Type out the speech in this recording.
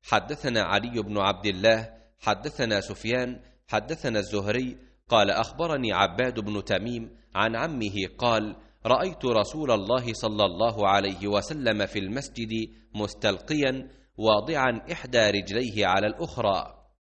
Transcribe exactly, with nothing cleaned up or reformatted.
حدثنا علي بن عبد الله حدثنا سفيان حدثنا الزهري قال أخبرني عباد بن تميم عن عمه قال رأيت رسول الله صلى الله عليه وسلم في المسجد مستلقيا واضعا إحدى رجليه على الأخرى